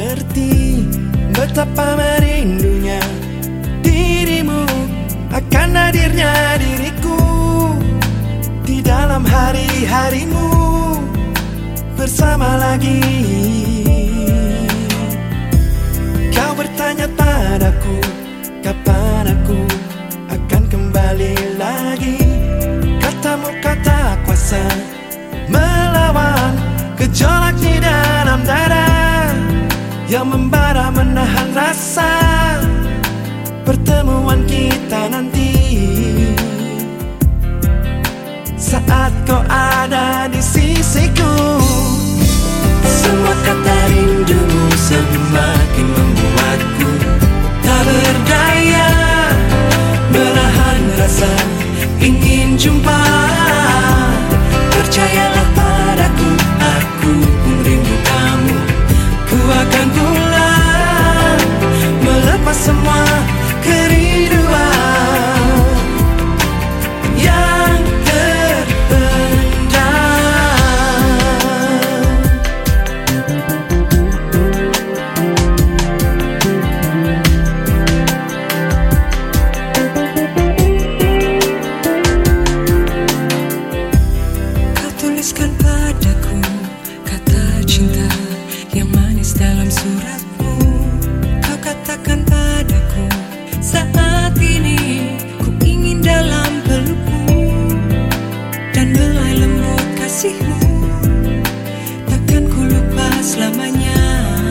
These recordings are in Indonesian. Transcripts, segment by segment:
mengerti betapa merindunya dirimu, akan hadirnya diriku di dalam hari-harimu bersama lagi. Kau bertanya padaku, kapan aku akan kembali lagi. Katamu kata kuasa melawan gejolak di dalam dada yang membara menahan rasa pertemuan kita nanti. Saat kau ada di sisiku, semua kata rindumu semakin membuatku tak berdaya menahan rasa ingin jumpa. Percayalah padaku, aku pun rindu kamu. Ku akan pulang melepas semua kerinduan yang terpendam. Kau tuliskan padaku kata cinta yang manis dalam suratmu. Kau katakan padaku, saat ini ku ingin dalam pelukmu dan belai lembut kasihmu. Takkan ku lupa selamanya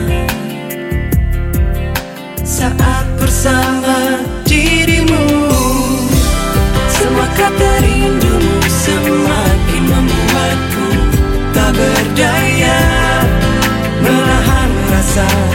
saat bersama dirimu. Semua kata rindumu semakin membuatku tak berdaya menahan rasa